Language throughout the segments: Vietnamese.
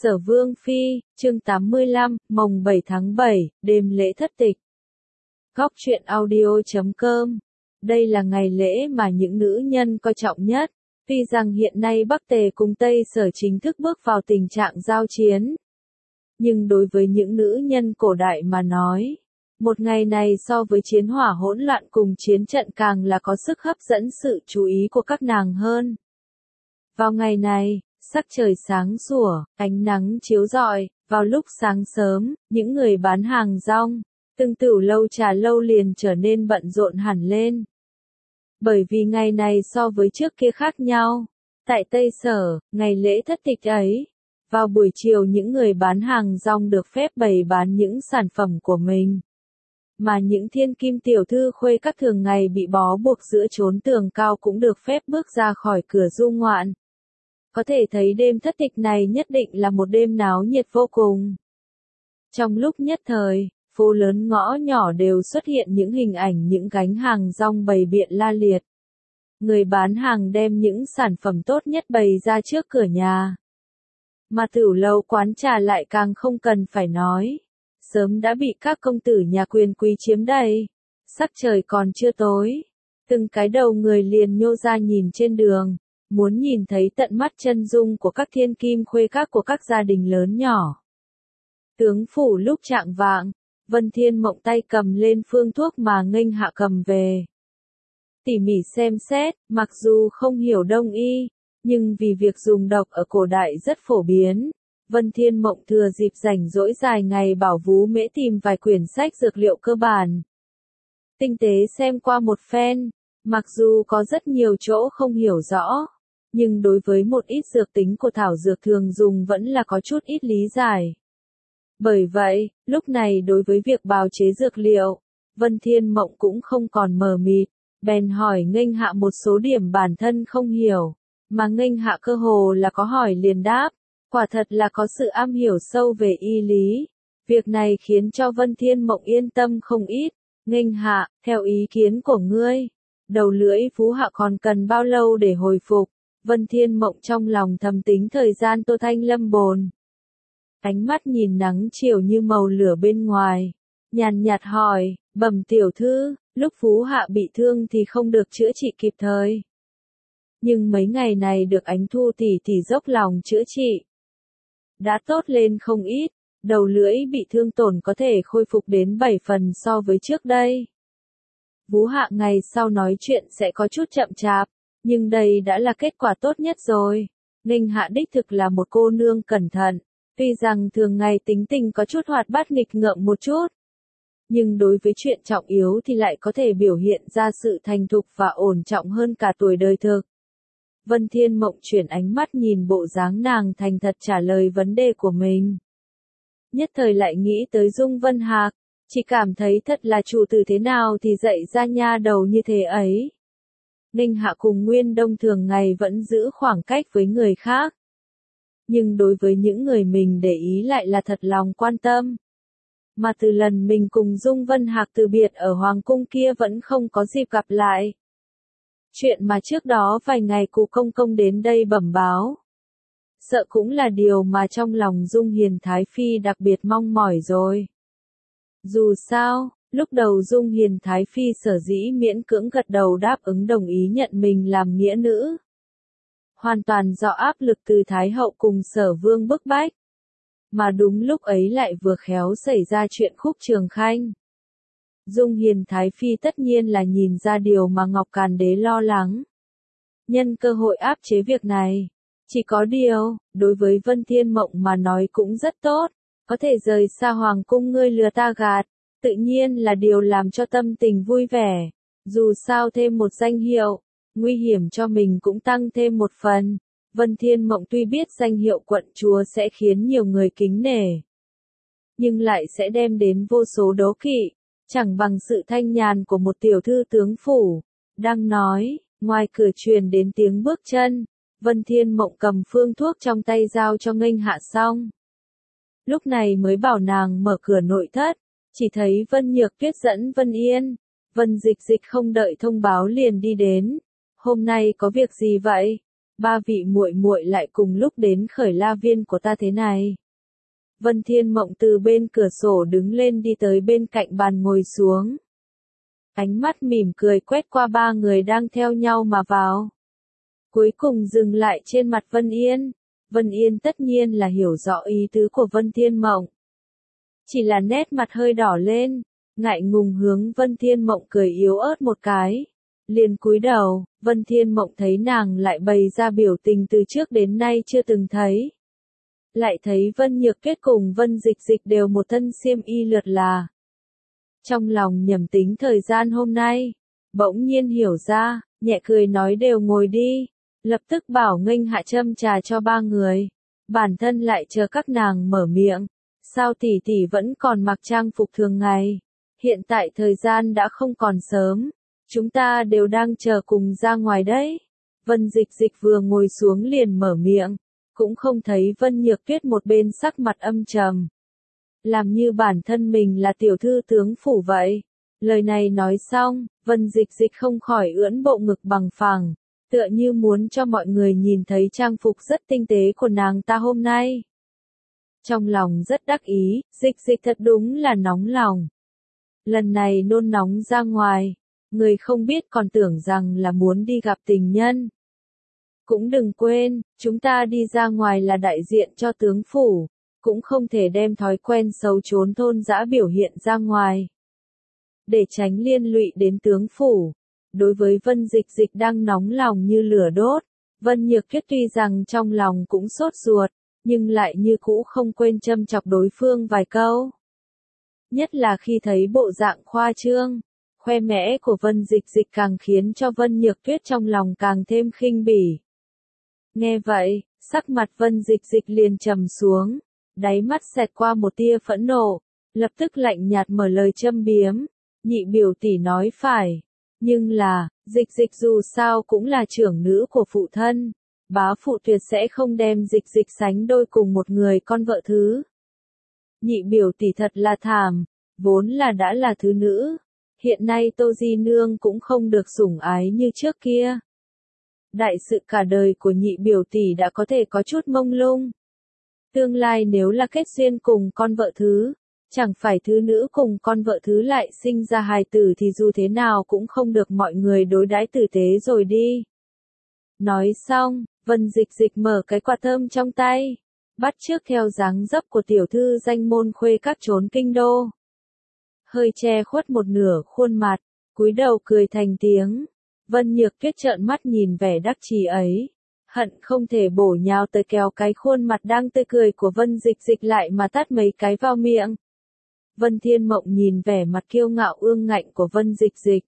Sở Vương Phi, chương 85, mồng 7 tháng 7, đêm lễ thất tịch. Góc truyện audio.com. Đây là ngày lễ mà những nữ nhân coi trọng nhất. Tuy rằng hiện nay Bắc Tề cùng Tây Sở chính thức bước vào tình trạng giao chiến. Nhưng đối với những nữ nhân cổ đại mà nói, một ngày này so với chiến hỏa hỗn loạn cùng chiến trận càng là có sức hấp dẫn sự chú ý của các nàng hơn. Vào ngày này, sắc trời sáng sủa, ánh nắng chiếu rọi, vào lúc sáng sớm, những người bán hàng rong, từng tửu lâu trà lâu liền trở nên bận rộn hẳn lên. Bởi vì ngày này so với trước kia khác nhau. Tại Tây Sở, ngày lễ thất tịch ấy, vào buổi chiều những người bán hàng rong được phép bày bán những sản phẩm của mình. Mà những thiên kim tiểu thư khuê các thường ngày bị bó buộc giữa chốn tường cao cũng được phép bước ra khỏi cửa du ngoạn. Có thể thấy đêm thất tịch này nhất định là một đêm náo nhiệt vô cùng. Trong lúc nhất thời, phố lớn ngõ nhỏ đều xuất hiện những hình ảnh những gánh hàng rong bày biện la liệt. Người bán hàng đem những sản phẩm tốt nhất bày ra trước cửa nhà. Mà tửu lâu quán trà lại càng không cần phải nói. Sớm đã bị các công tử nhà quyền quý chiếm đầy. Sắc trời còn chưa tối. Từng cái đầu người liền nhô ra nhìn trên đường. Muốn nhìn thấy tận mắt chân dung của các thiên kim khuê các của các gia đình lớn nhỏ. Tướng phủ lúc chạng vạng, Vân Thiên Mộng tay cầm lên phương thuốc mà nghênh hạ cầm về. Tỉ mỉ xem xét, mặc dù không hiểu đông y, nhưng vì việc dùng độc ở cổ đại rất phổ biến, Vân Thiên Mộng thừa dịp rảnh rỗi dài ngày bảo vú mễ tìm vài quyển sách dược liệu cơ bản. Tinh tế xem qua một phen, mặc dù có rất nhiều chỗ không hiểu rõ. Nhưng đối với một ít dược tính của thảo dược thường dùng vẫn là có chút ít lý giải. Bởi vậy, lúc này đối với việc bào chế dược liệu, Vân Thiên Mộng cũng không còn mờ mịt, bèn hỏi nghênh hạ một số điểm bản thân không hiểu, mà nghênh hạ cơ hồ là có hỏi liền đáp, quả thật là có sự am hiểu sâu về y lý. Việc này khiến cho Vân Thiên Mộng yên tâm không ít. Nghênh hạ, theo ý kiến của ngươi, đầu lưỡi phú hạ còn cần bao lâu để hồi phục? Vân Thiên Mộng trong lòng thầm tính thời gian Tô Thanh Lâm bồn. Ánh mắt nhìn nắng chiều như màu lửa bên ngoài. Nhàn nhạt hỏi, bẩm tiểu thư, lúc phú hạ bị thương thì không được chữa trị kịp thời. Nhưng mấy ngày này được Ánh Thu tỷ dốc lòng chữa trị. Đã tốt lên không ít, đầu lưỡi bị thương tổn có thể khôi phục đến 7 phần so với trước đây. Phú hạ ngày sau nói chuyện sẽ có chút chậm chạp. Nhưng đây đã là kết quả tốt nhất rồi. Nghênh hạ đích thực là một cô nương cẩn thận. Tuy rằng thường ngày tính tình có chút hoạt bát nghịch ngợm một chút. Nhưng đối với chuyện trọng yếu thì lại có thể biểu hiện ra sự thành thục và ổn trọng hơn cả tuổi đời thực. Vân Thiên Mộng chuyển ánh mắt nhìn bộ dáng nàng thành thật trả lời vấn đề của mình. Nhất thời lại nghĩ tới Dung Vân Hạc. Chỉ cảm thấy thật là chủ tử thế nào thì dạy ra nha đầu như thế ấy. Nghênh hạ cùng Nguyên Đông thường ngày vẫn giữ khoảng cách với người khác. Nhưng đối với những người mình để ý lại là thật lòng quan tâm. Mà từ lần mình cùng Dung Vân Hạc từ biệt ở Hoàng Cung kia vẫn không có dịp gặp lại. Chuyện mà trước đó vài ngày cụ công công đến đây bẩm báo. Sợ cũng là điều mà trong lòng Dung Hiền Thái Phi đặc biệt mong mỏi rồi. Dù sao, lúc đầu Dung Hiền Thái Phi sở dĩ miễn cưỡng gật đầu đáp ứng đồng ý nhận mình làm nghĩa nữ. Hoàn toàn do áp lực từ Thái Hậu cùng Sở Vương bức bách. Mà đúng lúc ấy lại vừa khéo xảy ra chuyện Khúc Trường Khanh. Dung Hiền Thái Phi tất nhiên là nhìn ra điều mà Ngọc Càn Đế lo lắng. Nhân cơ hội áp chế việc này. Chỉ có điều, đối với Vân Thiên Mộng mà nói cũng rất tốt. Có thể rời xa Hoàng Cung ngươi lừa ta gạt. Tự nhiên là điều làm cho tâm tình vui vẻ. Dù sao thêm một danh hiệu, nguy hiểm cho mình cũng tăng thêm một phần. Vân Thiên Mộng tuy biết danh hiệu quận chúa sẽ khiến nhiều người kính nể, nhưng lại sẽ đem đến vô số đố kỵ, chẳng bằng sự thanh nhàn của một tiểu thư tướng phủ. Đang nói, ngoài cửa truyền đến tiếng bước chân. Vân Thiên Mộng cầm phương thuốc trong tay giao cho nghênh hạ xong. Lúc này mới bảo nàng mở cửa nội thất. Chỉ thấy Vân Nhược Tuyết dẫn Vân Yên, Vân Dịch Dịch không đợi thông báo liền đi đến. Hôm nay có việc gì vậy? ba vị muội muội lại cùng lúc đến Khởi La Viên của ta thế này. Vân Thiên Mộng từ bên cửa sổ đứng lên đi tới bên cạnh bàn ngồi xuống. Ánh mắt mỉm cười quét qua ba người đang theo nhau mà vào. Cuối cùng dừng lại trên mặt Vân Yên. Vân Yên tất nhiên là hiểu rõ ý tứ của Vân Thiên Mộng. Chỉ là nét mặt hơi đỏ lên, ngại ngùng hướng Vân Thiên Mộng cười yếu ớt một cái. Liền cúi đầu, Vân Thiên Mộng thấy nàng lại bày ra biểu tình từ trước đến nay chưa từng thấy. Lại thấy Vân Nhược Tuyết cùng Vân Dịch Dịch đều một thân xiêm y lượt là. Trong lòng nhẩm tính thời gian hôm nay, bỗng nhiên hiểu ra, nhẹ cười nói đều ngồi đi, lập tức bảo nghênh hạ châm trà cho ba người. Bản thân lại chờ các nàng mở miệng, sao tỷ tỷ vẫn còn mặc trang phục thường ngày, hiện tại thời gian đã không còn sớm, chúng ta đều đang chờ cùng ra ngoài đấy. Vân Dịch Dịch vừa ngồi xuống liền mở miệng, cũng không thấy Vân Nhược Tuyết một bên sắc mặt âm trầm. Làm như bản thân mình là tiểu thư tướng phủ vậy. Lời này nói xong, Vân Dịch Dịch không khỏi ưỡn bộ ngực bằng phẳng, tựa như muốn cho mọi người nhìn thấy trang phục rất tinh tế của nàng ta hôm nay. Trong lòng rất đắc ý, Dịch Dịch thật đúng là nóng lòng. Lần này nôn nóng ra ngoài, người không biết còn tưởng rằng là muốn đi gặp tình nhân. Cũng đừng quên, chúng ta đi ra ngoài là đại diện cho tướng phủ, cũng không thể đem thói quen xấu trốn thôn dã biểu hiện ra ngoài. Để tránh liên lụy đến tướng phủ, đối với Vân Dịch Dịch đang nóng lòng như lửa đốt, Vân Nhược Tuyết tuy rằng trong lòng cũng sốt ruột, nhưng lại như cũ không quên châm chọc đối phương vài câu. Nhất là khi thấy bộ dạng khoa trương, khoe mẽ của Vân Dịch Dịch càng khiến cho Vân Nhược Tuyết trong lòng càng thêm khinh bỉ. Nghe vậy, sắc mặt Vân Dịch Dịch liền trầm xuống, đáy mắt xẹt qua một tia phẫn nộ, lập tức lạnh nhạt mở lời châm biếm, nhị biểu tỷ nói phải, nhưng là, Dịch Dịch dù sao cũng là trưởng nữ của phụ thân, bá phụ tuyệt sẽ không đem Dịch Dịch sánh đôi cùng một người con vợ thứ. Nhị biểu tỷ thật là thảm, vốn là đã là thứ nữ, hiện nay Tô Di Nương cũng không được sủng ái như trước kia. Đại sự cả đời của nhị biểu tỷ đã có thể có chút mông lung. Tương lai nếu là kết duyên cùng con vợ thứ, chẳng phải thứ nữ cùng con vợ thứ lại sinh ra hài tử thì dù thế nào cũng không được mọi người đối đãi tử tế rồi đi. Nói xong, Vân Dịch Dịch mở cái quạt thơm trong tay, bắt chước theo dáng dấp của tiểu thư danh môn khuê các trốn kinh đô. Hơi che khuất một nửa khuôn mặt, cúi đầu cười thành tiếng. Vân Nhược Tuyết trợn mắt nhìn vẻ đắc chí ấy, hận không thể bổ nhào tới kéo cái khuôn mặt đang tươi cười của Vân Dịch Dịch lại mà tát mấy cái vào miệng. Vân Thiên Mộng nhìn vẻ mặt kiêu ngạo ương ngạnh của Vân Dịch Dịch.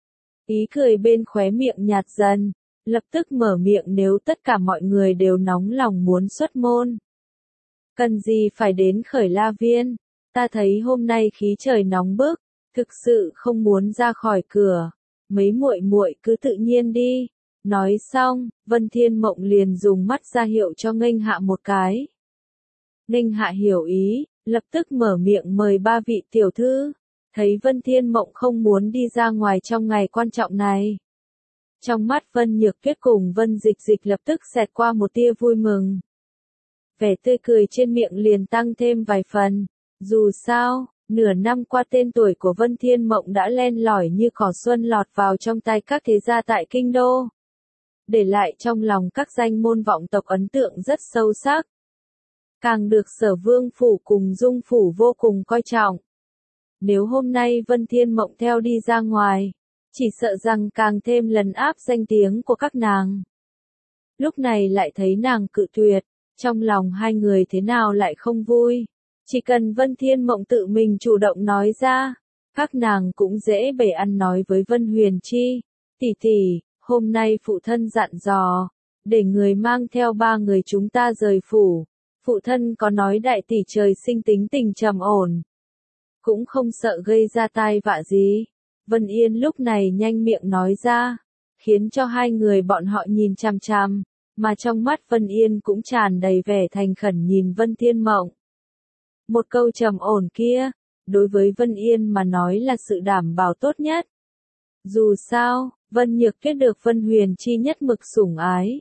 Ý cười bên khóe miệng nhạt dần, lập tức mở miệng nếu tất cả mọi người đều nóng lòng muốn xuất môn. Cần gì phải đến Khởi La Viên, ta thấy hôm nay khí trời nóng bức, thực sự không muốn ra khỏi cửa. Mấy muội muội cứ tự nhiên đi. Nói xong, Vân Thiên Mộng liền dùng mắt ra hiệu cho nghênh hạ một cái. Nghênh hạ hiểu ý, lập tức mở miệng mời ba vị tiểu thư. Thấy Vân Thiên Mộng không muốn đi ra ngoài trong ngày quan trọng này. Trong mắt Vân Nhược Tuyết cùng Vân Dịch Dịch lập tức xẹt qua một tia vui mừng. Vẻ tươi cười trên miệng liền tăng thêm vài phần. Dù sao, nửa năm qua tên tuổi của Vân Thiên Mộng đã len lỏi như cỏ xuân lọt vào trong tay các thế gia tại kinh đô. Để lại trong lòng các danh môn vọng tộc ấn tượng rất sâu sắc. Càng được Sở Vương phủ cùng Dung phủ vô cùng coi trọng. Nếu hôm nay Vân Thiên Mộng theo đi ra ngoài, chỉ sợ rằng càng thêm lần áp danh tiếng của các nàng. Lúc này lại thấy nàng cự tuyệt, trong lòng hai người thế nào lại không vui. Chỉ cần Vân Thiên Mộng tự mình chủ động nói ra, các nàng cũng dễ bề ăn nói với Vân Huyền Chi. Tỷ tỷ, hôm nay phụ thân dặn dò, để người mang theo ba người chúng ta rời phủ. Phụ thân có nói đại tỷ trời sinh tính tình trầm ổn, cũng không sợ gây ra tai vạ gì. Vân Yên lúc này nhanh miệng nói ra, khiến cho hai người bọn họ nhìn chằm chằm, mà trong mắt Vân Yên cũng tràn đầy vẻ thành khẩn nhìn Vân Thiên Mộng. Một câu trầm ổn kia, đối với Vân Yên mà nói là sự đảm bảo tốt nhất. Dù sao, Vân Nhược Tuyết được Vân Huyền Chi nhất mực sủng ái.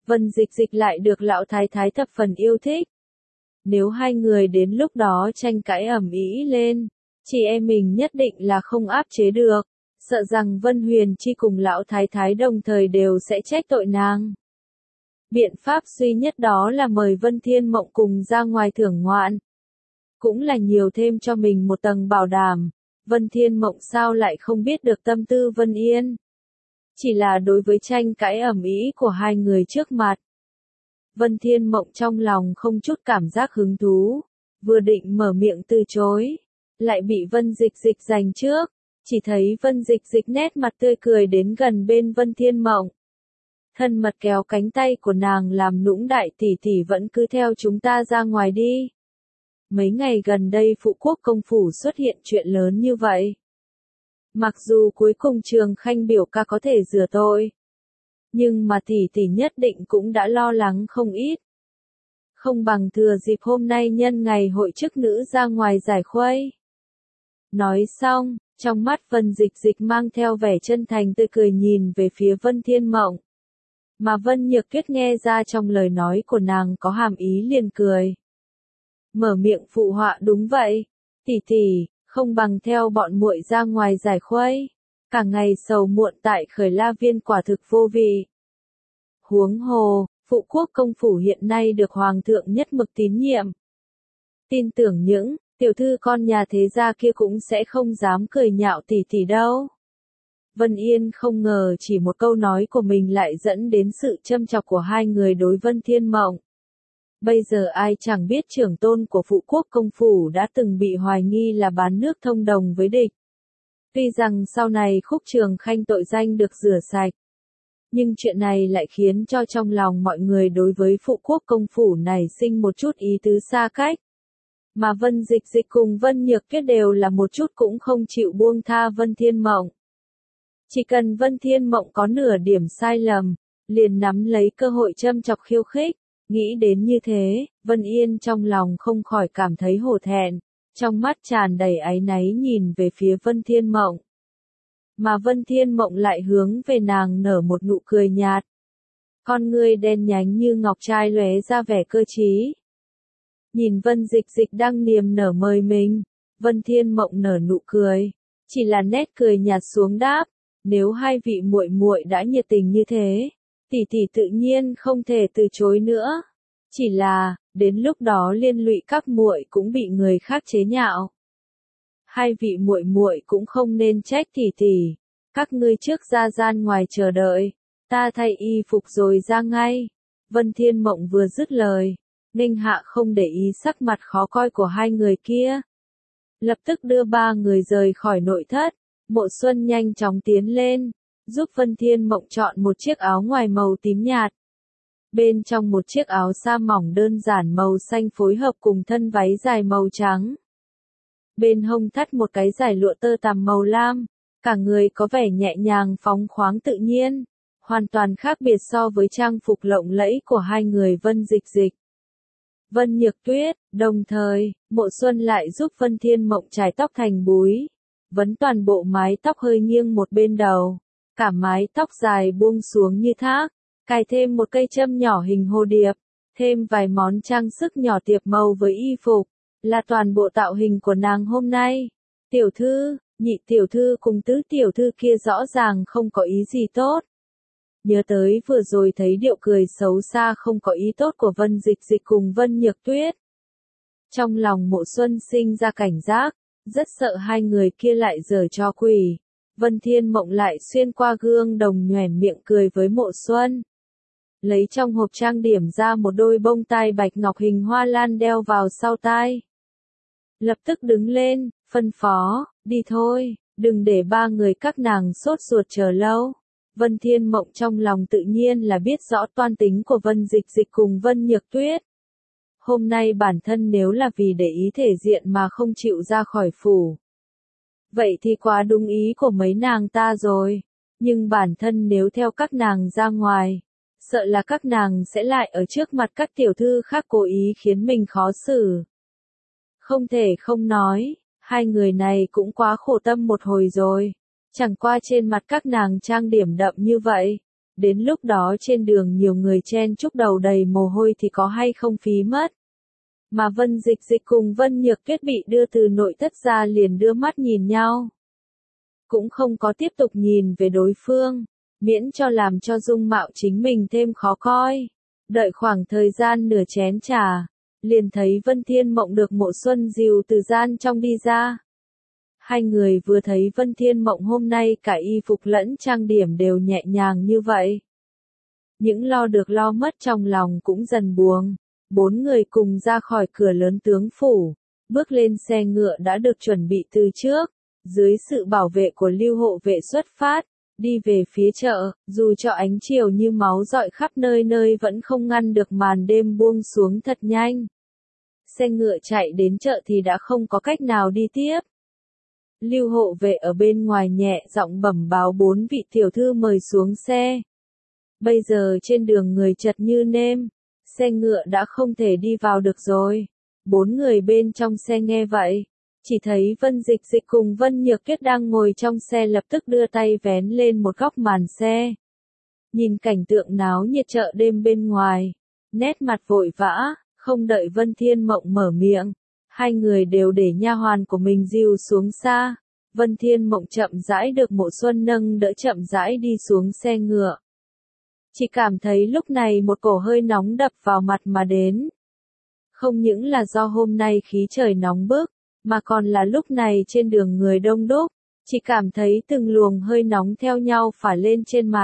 Vân Dịch Dịch lại được lão thái thái thập phần yêu thích. Nếu hai người đến lúc đó tranh cãi ầm ĩ lên, chị em mình nhất định là không áp chế được, sợ rằng Vân Huyền Chi cùng lão thái thái đồng thời đều sẽ trách tội nàng. Biện pháp duy nhất đó là mời Vân Thiên Mộng cùng ra ngoài thưởng ngoạn. Cũng là nhiều thêm cho mình một tầng bảo đảm, Vân Thiên Mộng sao lại không biết được tâm tư Vân Yên. Chỉ là đối với tranh cãi ầm ĩ của hai người trước mặt. Vân Thiên Mộng trong lòng không chút cảm giác hứng thú, vừa định mở miệng từ chối, lại bị Vân Dịch Dịch giành trước, chỉ thấy Vân Dịch Dịch nét mặt tươi cười đến gần bên Vân Thiên Mộng. Thân mật kéo cánh tay của nàng làm nũng đại tỷ tỷ vẫn cứ theo chúng ta ra ngoài đi. Mấy ngày gần đây phụ quốc công phủ xuất hiện chuyện lớn như vậy. Mặc dù cuối cùng Trường Khanh biểu ca có thể rửa tội, nhưng mà tỷ tỷ nhất định cũng đã lo lắng không ít. Không bằng thừa dịp hôm nay nhân ngày hội chức nữ ra ngoài giải khuây. Nói xong, trong mắt Vân Dịch Dịch mang theo vẻ chân thành tươi cười nhìn về phía Vân Thiên Mộng. Mà Vân Nhược Tuyết nghe ra trong lời nói của nàng có hàm ý liền cười. Mở miệng phụ họa đúng vậy, tỷ tỷ, không bằng theo bọn muội ra ngoài giải khuây. Cả ngày sầu muộn tại Khởi La Viên quả thực vô vị. Huống hồ, phụ quốc công phủ hiện nay được hoàng thượng nhất mực tín nhiệm. Tin tưởng những tiểu thư con nhà thế gia kia cũng sẽ không dám cười nhạo tỷ tỷ đâu. Vân Yên không ngờ chỉ một câu nói của mình lại dẫn đến sự châm chọc của hai người đối Vân Thiên Mộng. Bây giờ ai chẳng biết trưởng tôn của phụ quốc công phủ đã từng bị hoài nghi là bán nước thông đồng với địch. Tuy rằng sau này Khúc Trường Khanh tội danh được rửa sạch, nhưng chuyện này lại khiến cho trong lòng mọi người đối với phụ quốc công phủ này sinh một chút ý tứ xa cách. Mà Vân Dịch Dịch cùng Vân Nhược Tuyết đều là một chút cũng không chịu buông tha Vân Thiên Mộng. Chỉ cần Vân Thiên Mộng có nửa điểm sai lầm, liền nắm lấy cơ hội châm chọc khiêu khích. Nghĩ đến như thế, Vân Yên trong lòng không khỏi cảm thấy hổ thẹn, trong mắt tràn đầy áy náy nhìn về phía Vân Thiên Mộng. Mà Vân Thiên Mộng lại hướng về nàng nở một nụ cười nhạt. Con ngươi đen nhánh như ngọc trai lóe ra vẻ cơ trí. Nhìn Vân Dịch Dịch đang niềm nở mời mình, Vân Thiên Mộng nở nụ cười, chỉ là nét cười nhạt xuống đáp, nếu hai vị muội muội đã nhiệt tình như thế, tỷ tỷ tự nhiên không thể từ chối nữa. Chỉ là, đến lúc đó liên lụy các muội cũng bị người khác chế nhạo. Hai vị muội muội cũng không nên trách tỷ tỷ, các ngươi trước ra gian ngoài chờ đợi, ta thay y phục rồi ra ngay. Vân Thiên Mộng vừa dứt lời, Ninh Hạ không để ý sắc mặt khó coi của hai người kia. Lập tức đưa ba người rời khỏi nội thất, Mộ Xuân nhanh chóng tiến lên, giúp Vân Thiên Mộng chọn một chiếc áo ngoài màu tím nhạt. Bên trong một chiếc áo sa mỏng đơn giản màu xanh phối hợp cùng thân váy dài màu trắng. Bên hông thắt một cái dải lụa tơ tằm màu lam, cả người có vẻ nhẹ nhàng phóng khoáng tự nhiên, hoàn toàn khác biệt so với trang phục lộng lẫy của hai người Vân Dịch Dịch. Vân Nhược Tuyết, đồng thời, Mộ Xuân lại giúp Vân Thiên Mộng chải tóc thành búi, vấn toàn bộ mái tóc hơi nghiêng một bên đầu, cả mái tóc dài buông xuống như thác, cài thêm một cây châm nhỏ hình hồ điệp, thêm vài món trang sức nhỏ tiệp màu với y phục, là toàn bộ tạo hình của nàng hôm nay. Tiểu thư, nhị tiểu thư cùng tứ tiểu thư kia rõ ràng không có ý gì tốt. Nhớ tới vừa rồi thấy điệu cười xấu xa không có ý tốt của Vân Dịch Dịch cùng Vân Nhược Tuyết. Trong lòng Mộ Xuân sinh ra cảnh giác, rất sợ hai người kia lại giở trò quỷ. Vân Thiên Mộng lại xuyên qua gương đồng nhoẻn miệng cười với Mộ Xuân. Lấy trong hộp trang điểm ra một đôi bông tai bạch ngọc hình hoa lan đeo vào sau tai. Lập tức đứng lên, phân phó, đi thôi, đừng để ba người các nàng sốt ruột chờ lâu. Vân Thiên Mộng trong lòng tự nhiên là biết rõ toan tính của Vân Dịch Dịch cùng Vân Nhược Tuyết. Hôm nay bản thân nếu là vì để ý thể diện mà không chịu ra khỏi phủ. Vậy thì quá đúng ý của mấy nàng ta rồi, nhưng bản thân nếu theo các nàng ra ngoài, sợ là các nàng sẽ lại ở trước mặt các tiểu thư khác cố ý khiến mình khó xử. Không thể không nói, hai người này cũng quá khổ tâm một hồi rồi. Chẳng qua trên mặt các nàng trang điểm đậm như vậy, đến lúc đó trên đường nhiều người chen chúc đầu đầy mồ hôi thì có hay không phí mất. Mà Vân Dịch Dịch cùng Vân Nhược Tuyết bị đưa từ nội thất ra liền đưa mắt nhìn nhau. Cũng không có tiếp tục nhìn về đối phương, miễn cho làm cho dung mạo chính mình thêm khó coi. Đợi khoảng thời gian nửa chén trà, liền thấy Vân Thiên Mộng được Mộ Xuân dìu từ gian trong đi ra. Hai người vừa thấy Vân Thiên Mộng hôm nay cả y phục lẫn trang điểm đều nhẹ nhàng như vậy. Những lo được lo mất trong lòng cũng dần buông. Bốn người cùng ra khỏi cửa lớn tướng phủ, bước lên xe ngựa đã được chuẩn bị từ trước, dưới sự bảo vệ của lưu hộ vệ xuất phát, đi về phía chợ, dù cho ánh chiều như máu rọi khắp nơi nơi vẫn không ngăn được màn đêm buông xuống thật nhanh. Xe ngựa chạy đến chợ thì đã không có cách nào đi tiếp. Lưu hộ vệ ở bên ngoài nhẹ giọng bẩm báo 4 vị tiểu thư mời xuống xe. Bây giờ trên đường người chật như nêm, xe ngựa đã không thể đi vào được rồi. 4 người bên trong xe nghe vậy, chỉ thấy Vân Dịch Dịch cùng Vân Nhược Tuyết đang ngồi trong xe lập tức đưa tay vén lên một góc màn xe. Nhìn cảnh tượng náo nhiệt chợ đêm bên ngoài, nét mặt vội vã, không đợi Vân Thiên Mộng mở miệng, hai người đều để nha hoàn của mình dìu xuống xa. Vân Thiên Mộng chậm rãi được Mộ Xuân nâng đỡ chậm rãi đi xuống xe ngựa. Chỉ cảm thấy lúc này một cổ hơi nóng đập vào mặt mà đến. Không những là do hôm nay khí trời nóng bức, mà còn là lúc này trên đường người đông đúc, chỉ cảm thấy từng luồng hơi nóng theo nhau phả lên trên mặt.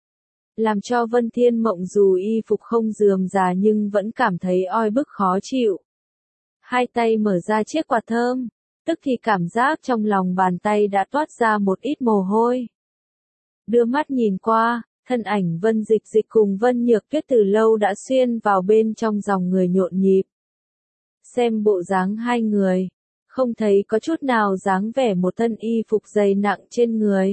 Làm cho Vân Thiên Mộng dù y phục không rườm rà nhưng vẫn cảm thấy oi bức khó chịu. Hai tay mở ra chiếc quạt thơm, tức thì cảm giác trong lòng bàn tay đã toát ra một ít mồ hôi. Đưa mắt nhìn qua, thân ảnh Vân Dịch Dịch cùng Vân Nhược Tuyết từ lâu đã xuyên vào bên trong dòng người nhộn nhịp. Xem bộ dáng hai người, không thấy có chút nào dáng vẻ một thân y phục dày nặng trên người.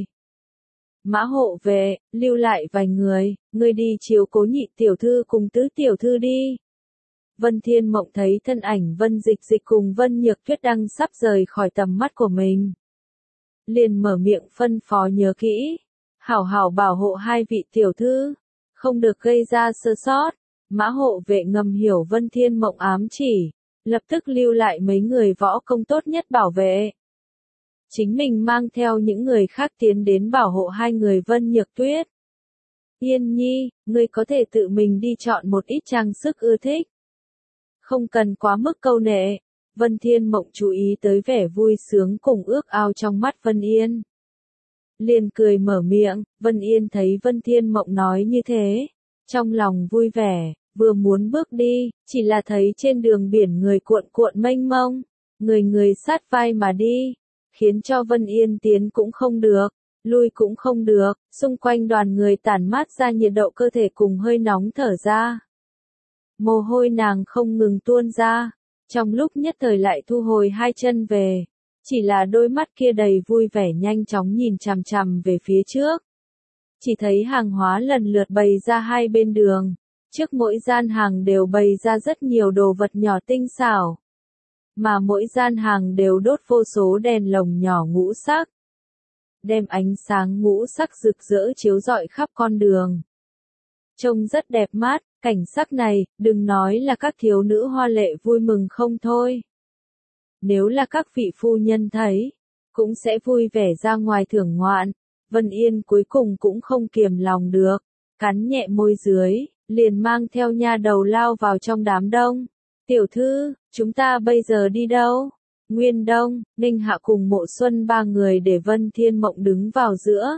Mã hộ vệ, lưu lại vài người, ngươi đi chiếu cố nhị tiểu thư cùng tứ tiểu thư đi. Vân Thiên Mộng thấy thân ảnh Vân Dịch Dịch cùng Vân Nhược Tuyết đang sắp rời khỏi tầm mắt của mình. Liền mở miệng phân phó nhớ kỹ, hảo hảo bảo hộ hai vị tiểu thư, không được gây ra sơ sót. Mã hộ vệ ngầm hiểu Vân Thiên Mộng ám chỉ, lập tức lưu lại mấy người võ công tốt nhất bảo vệ. Chính mình mang theo những người khác tiến đến bảo hộ hai người Vân Nhược Tuyết. Yên Nhi, ngươi có thể tự mình đi chọn một ít trang sức ưa thích. Không cần quá mức câu nệ. Vân Thiên Mộng chú ý tới vẻ vui sướng cùng ước ao trong mắt Vân Yên. Liền cười mở miệng, Vân Yên thấy Vân Thiên Mộng nói như thế, trong lòng vui vẻ, vừa muốn bước đi, chỉ là thấy trên đường biển người cuộn cuộn mênh mông, người người sát vai mà đi, khiến cho Vân Yên tiến cũng không được, lui cũng không được, xung quanh đoàn người tản mát ra nhiệt độ cơ thể cùng hơi nóng thở ra. Mồ hôi nàng không ngừng tuôn ra, trong lúc nhất thời lại thu hồi hai chân về, chỉ là đôi mắt kia đầy vui vẻ nhanh chóng nhìn chằm chằm về phía trước. Chỉ thấy hàng hóa lần lượt bày ra hai bên đường, trước mỗi gian hàng đều bày ra rất nhiều đồ vật nhỏ tinh xảo. Mà mỗi gian hàng đều đốt vô số đèn lồng nhỏ ngũ sắc, đem ánh sáng ngũ sắc rực rỡ chiếu rọi khắp con đường. Trông rất đẹp mắt, cảnh sắc này, đừng nói là các thiếu nữ hoa lệ vui mừng không thôi. Nếu là các vị phu nhân thấy, cũng sẽ vui vẻ ra ngoài thưởng ngoạn. Vân Yên cuối cùng cũng không kiềm lòng được, cắn nhẹ môi dưới, liền mang theo nha đầu lao vào trong đám đông. Tiểu thư, chúng ta bây giờ đi đâu? Nguyên Đông, Ninh Hạ cùng Mộ Xuân ba người để Vân Thiên Mộng đứng vào giữa.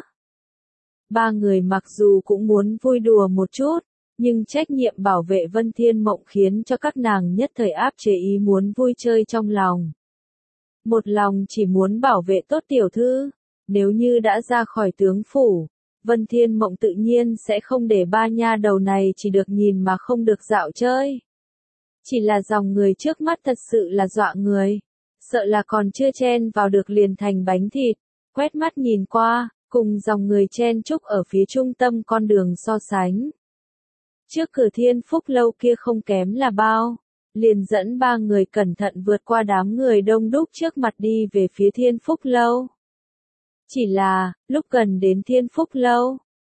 Ba người mặc dù cũng muốn vui đùa một chút, nhưng trách nhiệm bảo vệ Vân Thiên Mộng khiến cho các nàng nhất thời áp chế ý muốn vui chơi trong lòng. Một lòng chỉ muốn bảo vệ tốt tiểu thư, nếu như đã ra khỏi tướng phủ, Vân Thiên Mộng tự nhiên sẽ không để ba nha đầu này chỉ được nhìn mà không được dạo chơi. Chỉ là dòng người trước mắt thật sự là dọa người, sợ là còn chưa chen vào được liền thành bánh thịt. Quét mắt nhìn qua, cùng dòng người chen chúc ở phía trung tâm con đường so sánh. Trước cửa Thiên Phúc lâu kia không kém là bao, liền dẫn ba người cẩn thận vượt qua đám người đông đúc trước mặt đi về phía Thiên Phúc lâu. Chỉ là, lúc gần đến Thiên Phúc lâu,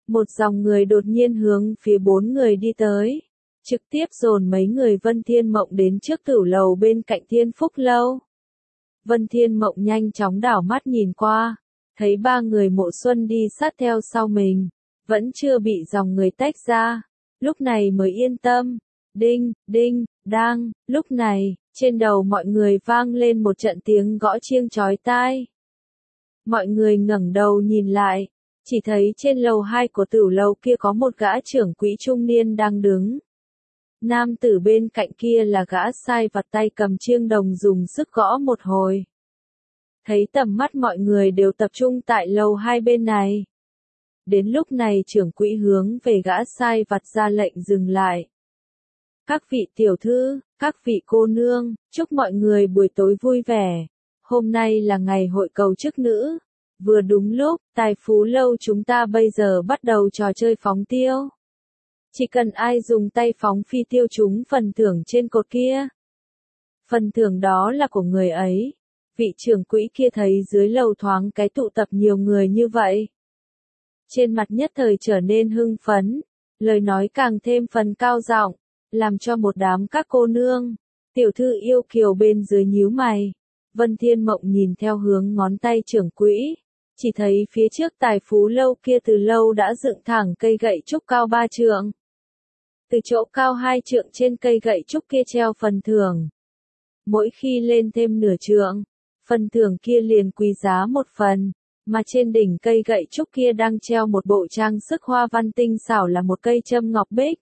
một dòng người đột nhiên hướng phía 4 người đi tới, trực tiếp dồn mấy người Vân Thiên Mộng đến trước tử lầu bên cạnh Thiên Phúc Lâu. Vân Thiên Mộng nhanh chóng đảo mắt nhìn qua, thấy 3 người Mộ Xuân đi sát theo sau mình, vẫn chưa bị dòng người tách ra, lúc này mới yên tâm. Đinh, đinh, đang, lúc này, trên đầu mọi người vang lên một trận tiếng gõ chiêng chói tai. Mọi người ngẩng đầu nhìn lại, chỉ thấy trên lầu 2 của tử lầu kia có một gã trưởng quỹ trung niên đang đứng. Nam tử bên cạnh kia là gã sai vặt tay cầm chiêng đồng dùng sức gõ một hồi. Thấy tầm mắt mọi người đều tập trung tại lầu 2 bên này. Đến lúc này trưởng quỹ hướng về gã sai vặt ra lệnh dừng lại. Các vị tiểu thư, các vị cô nương, chúc mọi người buổi tối vui vẻ. Hôm nay là ngày hội cầu chức nữ. Vừa đúng lúc, Tài Phú Lâu chúng ta bây giờ bắt đầu trò chơi phóng tiêu. Chỉ cần ai dùng tay phóng phi tiêu trúng phần thưởng trên cột kia. Phần thưởng đó là của người ấy. Vị trưởng quỹ kia thấy dưới lầu thoáng cái tụ tập nhiều người như vậy. Trên mặt nhất thời trở nên hưng phấn, lời nói càng thêm phần cao giọng, làm cho một đám các cô nương, tiểu thư yêu kiều bên dưới nhíu mày. Vân Thiên Mộng nhìn theo hướng ngón tay trưởng quỹ, chỉ thấy phía trước Tài Phú Lâu kia từ lâu đã dựng thẳng cây gậy trúc cao 3 trượng. Từ chỗ cao 2 trượng trên cây gậy trúc kia treo phần thưởng. Mỗi khi lên thêm nửa trượng, phần thưởng kia liền quý giá một phần, mà trên đỉnh cây gậy trúc kia đang treo một bộ trang sức hoa văn tinh xảo là một cây châm ngọc bích.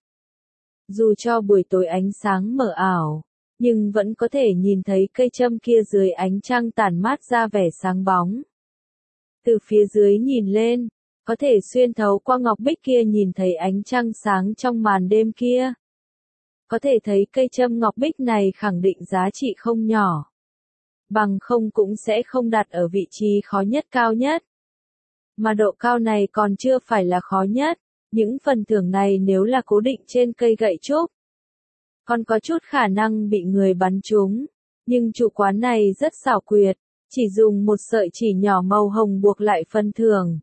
Dù cho buổi tối ánh sáng mờ ảo, nhưng vẫn có thể nhìn thấy cây châm kia dưới ánh trăng tản mát ra vẻ sáng bóng. Từ phía dưới nhìn lên, có thể xuyên thấu qua ngọc bích kia nhìn thấy ánh trăng sáng trong màn đêm kia. Có thể thấy cây châm ngọc bích này khẳng định giá trị không nhỏ. Bằng không cũng sẽ không đặt ở vị trí khó nhất cao nhất. Mà độ cao này còn chưa phải là khó nhất, những phần thưởng này nếu là cố định trên cây gậy trúc, còn có chút khả năng bị người bắn trúng, nhưng chủ quán này rất xảo quyệt, chỉ dùng một sợi chỉ nhỏ màu hồng buộc lại phần thưởng.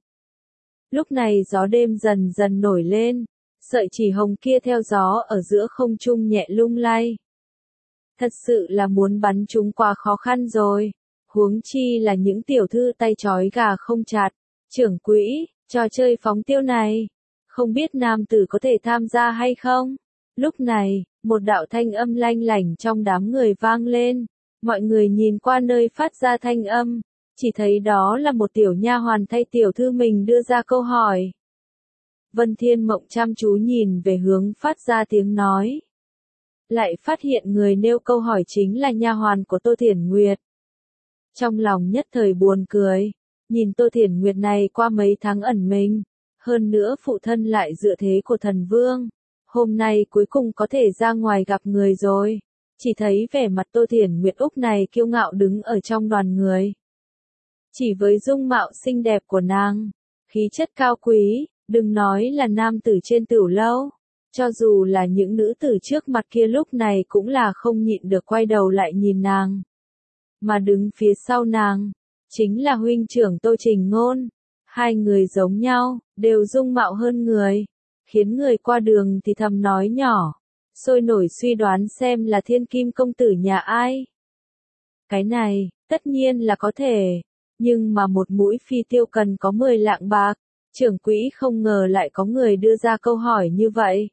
Lúc này gió đêm dần dần nổi lên, sợi chỉ hồng kia theo gió ở giữa không trung nhẹ lung lay. Thật sự là muốn bắn chúng quá khó khăn rồi, huống chi là những tiểu thư tay trói gà không chặt. Trưởng quỹ, trò chơi phóng tiêu này, không biết nam tử có thể tham gia hay không? Lúc này, một đạo thanh âm lanh lảnh trong đám người vang lên, mọi người nhìn qua nơi phát ra thanh âm, chỉ thấy đó là một tiểu nha hoàn thay tiểu thư mình đưa ra câu hỏi. Vân Thiên Mộng chăm chú nhìn về hướng phát ra tiếng nói. Lại phát hiện người nêu câu hỏi chính là nha hoàn của Tô Thiển Nguyệt. Trong lòng nhất thời buồn cười, nhìn Tô Thiển Nguyệt này qua mấy tháng ẩn mình, hơn nữa phụ thân lại dựa thế của thần vương. Hôm nay cuối cùng có thể ra ngoài gặp người rồi, chỉ thấy vẻ mặt Tô Thiển Nguyệt Úc này kiêu ngạo đứng ở trong đoàn người. Chỉ với dung mạo xinh đẹp của nàng, khí chất cao quý, đừng nói là nam tử trên tửu lâu. Cho dù là những nữ tử trước mặt kia lúc này cũng là không nhịn được quay đầu lại nhìn nàng. Mà đứng phía sau nàng, chính là huynh trưởng Tô Trình Ngôn. Hai người giống nhau, đều dung mạo hơn người, khiến người qua đường thì thầm nói nhỏ, sôi nổi suy đoán xem là thiên kim công tử nhà ai. Cái này, tất nhiên là có thể, nhưng mà một mũi phi tiêu cần có 10 lạng bạc, trưởng quỹ không ngờ lại có người đưa ra câu hỏi như vậy.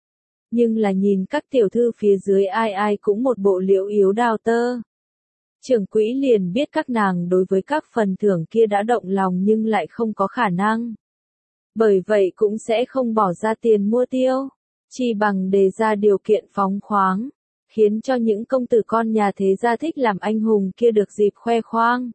Nhưng là nhìn các tiểu thư phía dưới ai ai cũng một bộ liễu yếu đào tơ. Trưởng quỹ liền biết các nàng đối với các phần thưởng kia đã động lòng nhưng lại không có khả năng. Bởi vậy cũng sẽ không bỏ ra tiền mua tiêu, chỉ bằng đề ra điều kiện phóng khoáng, khiến cho những công tử con nhà thế gia thích làm anh hùng kia được dịp khoe khoang.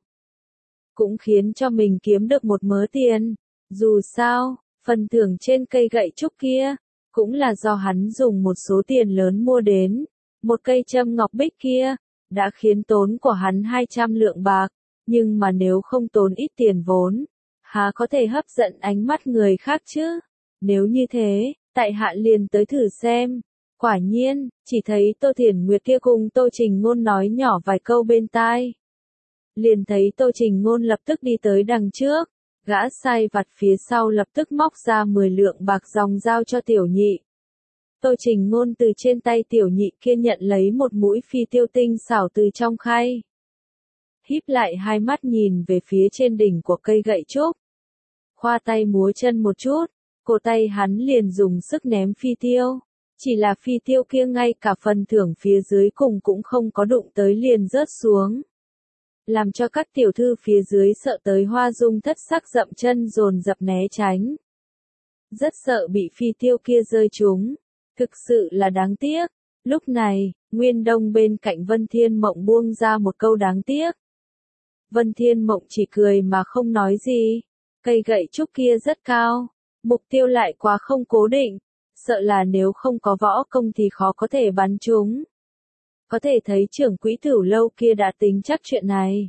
Cũng khiến cho mình kiếm được một mớ tiền, dù sao, phần thưởng trên cây gậy trúc kia, cũng là do hắn dùng một số tiền lớn mua đến, một cây châm ngọc bích kia, đã khiến tốn của hắn 200 lượng bạc, nhưng mà nếu không tốn ít tiền vốn, há có thể hấp dẫn ánh mắt người khác chứ? Nếu như thế, tại hạ liền tới thử xem. Quả nhiên, chỉ thấy Tô Thiển Nguyệt kia cùng Tô Trình Ngôn nói nhỏ vài câu bên tai. Liền thấy Tô Trình Ngôn lập tức đi tới đằng trước, Gã sai vặt phía sau lập tức móc ra 10 lượng bạc dòng giao cho tiểu nhị. Tô Trình Ngôn từ trên tay tiểu nhị kia nhận lấy một mũi phi tiêu tinh xảo từ trong khay. Híp lại hai mắt nhìn về phía trên đỉnh của cây gậy trúc. Khoa tay múa chân một chút, cổ tay hắn liền dùng sức ném phi tiêu. Chỉ là phi tiêu kia ngay cả phần thưởng phía dưới cùng cũng không có đụng tới liền rớt xuống. Làm cho các tiểu thư phía dưới sợ tới hoa dung thất sắc dậm chân dồn dập né tránh. Rất sợ bị phi tiêu kia rơi trúng. Thực sự là đáng tiếc. Lúc này, Nguyên Đông bên cạnh Vân Thiên Mộng buông ra một câu đáng tiếc. Vân Thiên Mộng chỉ cười mà không nói gì. Cây gậy trúc kia rất cao. Mục tiêu lại quá không cố định. Sợ là nếu không có võ công thì khó có thể bắn chúng. Có thể thấy trưởng quỹ Tửu Lâu kia đã tính chắc chuyện này.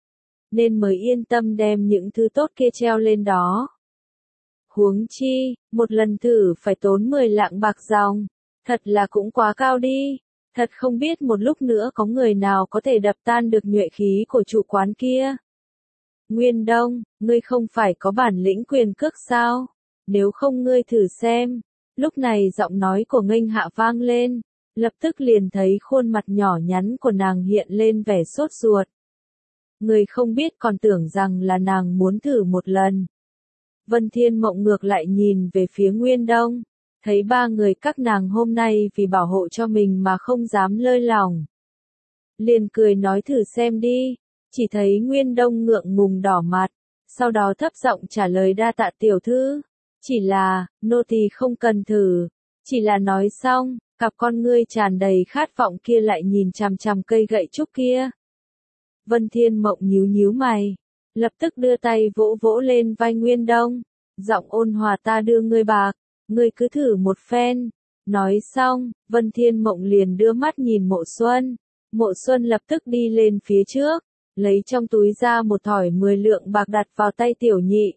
Nên mới yên tâm đem những thứ tốt kia treo lên đó. Huống chi, một lần thử phải tốn 10 lạng bạc dòng. Thật là cũng quá cao đi. Thật không biết một lúc nữa có người nào có thể đập tan được nhuệ khí của chủ quán kia. Nguyên Đông, ngươi không phải có bản lĩnh quyền cước sao? Nếu không ngươi thử xem. Lúc này giọng nói của Nghênh Hạ vang lên. Lập tức liền thấy khuôn mặt nhỏ nhắn của nàng hiện lên vẻ sốt ruột. Người không biết còn tưởng rằng là nàng muốn thử một lần. Vân Thiên Mộng ngược lại nhìn về phía Nguyên Đông. Thấy ba người các nàng hôm nay vì bảo hộ cho mình mà không dám lơi lỏng. Liền cười nói thử xem đi. Chỉ thấy Nguyên Đông ngượng ngùng đỏ mặt. Sau đó thấp giọng trả lời đa tạ tiểu thư. Chỉ là, nô tỳ không cần thử. Chỉ là nói xong, cặp con ngươi tràn đầy khát vọng kia lại nhìn chằm chằm cây gậy trúc kia. Vân Thiên Mộng nhíu nhíu mày. Lập tức đưa tay vỗ vỗ lên vai Nguyên Đông. Giọng ôn hòa ta đưa ngươi bạc. Ngươi cứ thử một phen. Nói xong, Vân Thiên Mộng liền đưa mắt nhìn Mộ Xuân. Mộ Xuân lập tức đi lên phía trước. Lấy trong túi ra một thỏi 10 lượng bạc đặt vào tay tiểu nhị.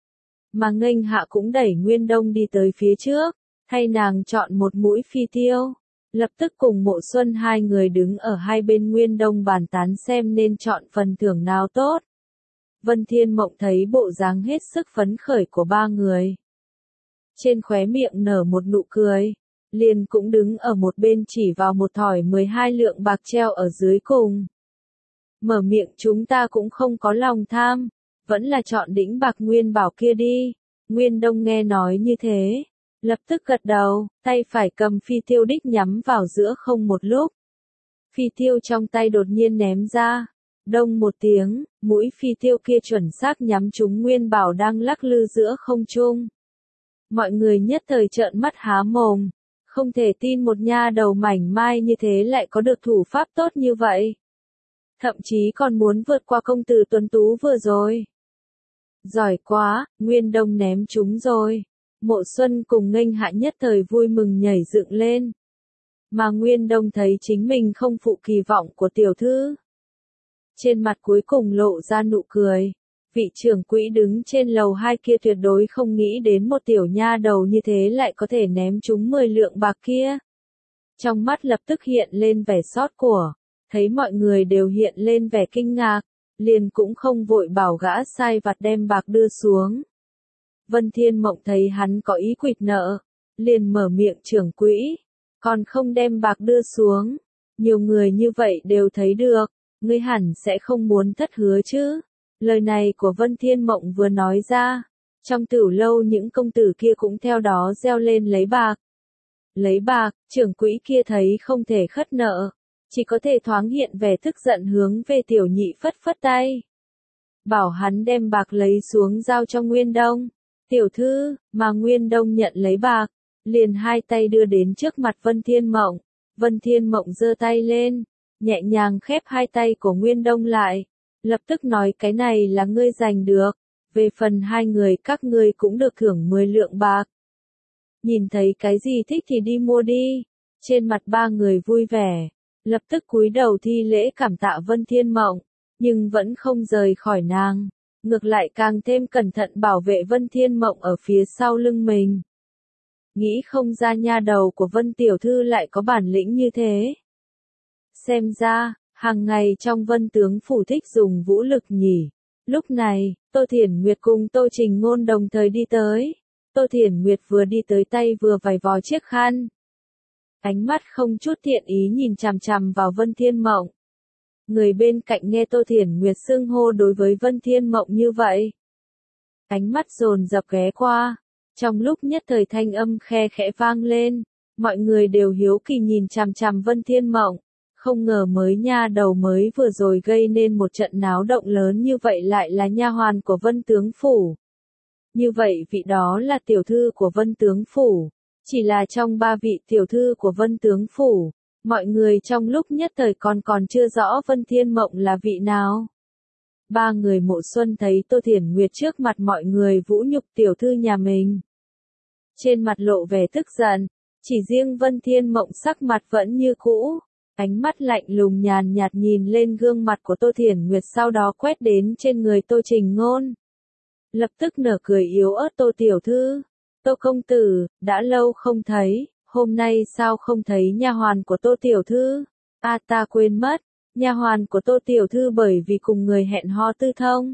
Mà Nghênh Hạ cũng đẩy Nguyên Đông đi tới phía trước. Thay nàng chọn một mũi phi tiêu. Lập tức cùng Mộ Xuân hai người đứng ở hai bên Nguyên Đông bàn tán xem nên chọn phần thưởng nào tốt. Vân Thiên Mộng thấy bộ dáng hết sức phấn khởi của ba người. Trên khóe miệng nở một nụ cười. Liền cũng đứng ở một bên chỉ vào một thỏi 12 lượng bạc treo ở dưới cùng. Mở miệng chúng ta cũng không có lòng tham. Vẫn là chọn đĩnh bạc nguyên bảo kia đi. Nguyên Đông nghe nói như thế. Lập tức gật đầu, tay phải cầm phi tiêu đích nhắm vào giữa không một lúc. Phi tiêu trong tay đột nhiên ném ra. Đông một tiếng, mũi phi tiêu kia chuẩn xác nhắm trúng Nguyên Bảo đang lắc lư giữa không trung. Mọi người nhất thời trợn mắt há mồm. Không thể tin một nha đầu mảnh mai như thế lại có được thủ pháp tốt như vậy. Thậm chí còn muốn vượt qua công tử tuấn tú vừa rồi. Giỏi quá, Nguyên Đông ném trúng rồi. Mộ Xuân cùng Nghênh Hạ nhất thời vui mừng nhảy dựng lên. Mà Nguyên Đông thấy chính mình không phụ kỳ vọng của tiểu thư. Trên mặt cuối cùng lộ ra nụ cười. Vị trưởng quỹ đứng trên lầu 2 kia tuyệt đối không nghĩ đến một tiểu nha đầu như thế lại có thể ném trúng 10 lượng bạc kia. Trong mắt lập tức hiện lên vẻ xót của. Thấy mọi người đều hiện lên vẻ kinh ngạc. Liền cũng không vội bảo gã sai vặt đem bạc đưa xuống. Vân Thiên Mộng thấy hắn có ý quỵt nợ. Liền mở miệng trưởng quỹ. Còn không đem bạc đưa xuống. Nhiều người như vậy đều thấy được. Ngươi hẳn sẽ không muốn thất hứa chứ. Lời này của Vân Thiên Mộng vừa nói ra. Trong Tửu Lâu những công tử kia cũng theo đó reo lên lấy bạc. Lấy bạc, trưởng quỹ kia thấy không thể khất nợ. Chỉ có thể thoáng hiện vẻ tức giận hướng về tiểu nhị phất phất tay. Bảo hắn đem bạc lấy xuống giao cho Nguyên Đông. Tiểu thư, mà Nguyên Đông nhận lấy bạc. Liền hai tay đưa đến trước mặt Vân Thiên Mộng. Vân Thiên Mộng giơ tay lên. Nhẹ nhàng khép hai tay của Nguyên Đông lại. Lập tức nói cái này là ngươi giành được. Về phần hai người các ngươi cũng được thưởng 10 lượng bạc. Nhìn thấy cái gì thích thì đi mua đi. Trên mặt ba người vui vẻ. Lập tức cúi đầu thi lễ cảm tạ Vân Thiên Mộng. Nhưng vẫn không rời khỏi nàng. Ngược lại càng thêm cẩn thận bảo vệ Vân Thiên Mộng ở phía sau lưng mình. Nghĩ không ra nha đầu của Vân Tiểu Thư lại có bản lĩnh như thế. Xem ra, hàng ngày trong Vân Tướng Phủ thích dùng vũ lực nhỉ. Lúc này, Tô Thiển Nguyệt cùng Tô Trình Ngôn đồng thời đi tới. Tô Thiển Nguyệt vừa đi tới tay vừa vài vò chiếc khăn. Ánh mắt không chút thiện ý nhìn chằm chằm vào Vân Thiên Mộng. Người bên cạnh nghe Tô Thiển Nguyệt xưng hô đối với Vân Thiên Mộng như vậy. Ánh mắt dồn dập ghé qua. Trong lúc nhất thời thanh âm khe khẽ vang lên, mọi người đều hiếu kỳ nhìn chằm chằm Vân Thiên Mộng. Không ngờ mới nha đầu mới vừa rồi gây nên một trận náo động lớn như vậy lại là nha hoàn của Vân Tướng Phủ. Như vậy vị đó là tiểu thư của Vân Tướng Phủ. Chỉ là trong ba vị tiểu thư của Vân Tướng Phủ, mọi người trong lúc nhất thời còn chưa rõ Vân Thiên Mộng là vị nào. Ba người Mộ Xuân thấy Tô Thiển Nguyệt trước mặt mọi người vũ nhục tiểu thư nhà mình. Trên mặt lộ vẻ tức giận, chỉ riêng Vân Thiên Mộng sắc mặt vẫn như cũ. Ánh mắt lạnh lùng nhàn nhạt nhìn lên gương mặt của Tô Thiển Nguyệt sau đó quét đến trên người Tô Trình Ngôn. Lập tức nở cười yếu ớt Tô tiểu thư. Tô công tử, đã lâu không thấy, hôm nay sao không thấy nha hoàn của Tô tiểu thư? Ta quên mất, nha hoàn của Tô tiểu thư bởi vì cùng người hẹn hò tư thông.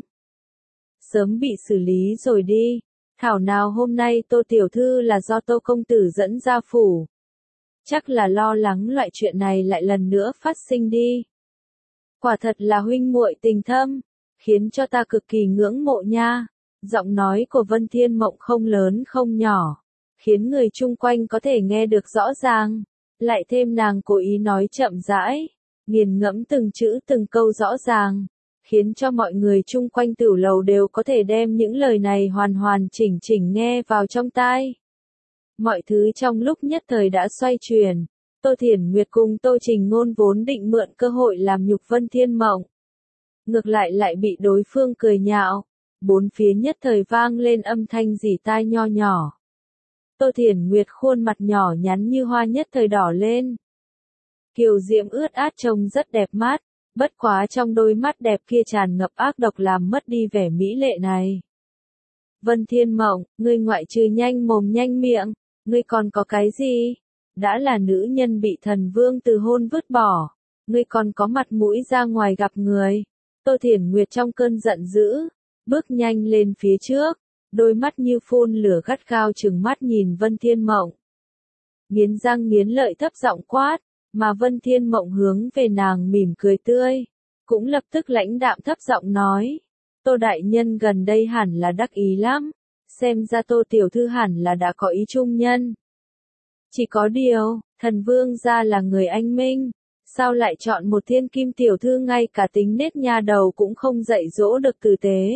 Sớm bị xử lý rồi đi, thảo nào hôm nay Tô tiểu thư là do Tô công tử dẫn ra phủ. Chắc là lo lắng loại chuyện này lại lần nữa phát sinh đi. Quả thật là huynh muội tình thâm, khiến cho ta cực kỳ ngưỡng mộ nha. Giọng nói của Vân Thiên Mộng không lớn không nhỏ, khiến người chung quanh có thể nghe được rõ ràng. Lại thêm nàng cố ý nói chậm rãi, nghiền ngẫm từng chữ từng câu rõ ràng, khiến cho mọi người chung quanh tửu lầu đều có thể đem những lời này hoàn hoàn chỉnh chỉnh nghe vào trong tai. Mọi thứ trong lúc nhất thời đã xoay chuyển. Tô Thiển Nguyệt cùng Tô Trình Ngôn vốn định mượn cơ hội làm nhục Vân Thiên Mộng. Ngược lại bị đối phương cười nhạo. Bốn phía nhất thời vang lên âm thanh rỉ tai nho nhỏ. Tô Thiển Nguyệt khuôn mặt nhỏ nhắn như hoa nhất thời đỏ lên. Kiều diễm ướt át trông rất đẹp mắt, bất quá trong đôi mắt đẹp kia tràn ngập ác độc làm mất đi vẻ mỹ lệ này. Vân Thiên Mộng, ngươi ngoại trừ nhanh mồm nhanh miệng, ngươi còn có cái gì? Đã là nữ nhân bị thần vương từ hôn vứt bỏ, ngươi còn có mặt mũi ra ngoài gặp người. Tô Thiển Nguyệt trong cơn giận dữ, bước nhanh lên phía trước, đôi mắt như phun lửa gắt gao trừng mắt nhìn Vân Thiên Mộng. Nghiến răng nghiến lợi thấp giọng quát, mà Vân Thiên Mộng hướng về nàng mỉm cười tươi, cũng lập tức lãnh đạm thấp giọng nói, Tô đại nhân gần đây hẳn là đắc ý lắm, xem ra Tô tiểu thư hẳn là đã có ý trung nhân. Chỉ có điều, thần vương gia là người anh minh, sao lại chọn một thiên kim tiểu thư ngay cả tính nết nha đầu cũng không dạy dỗ được tử tế.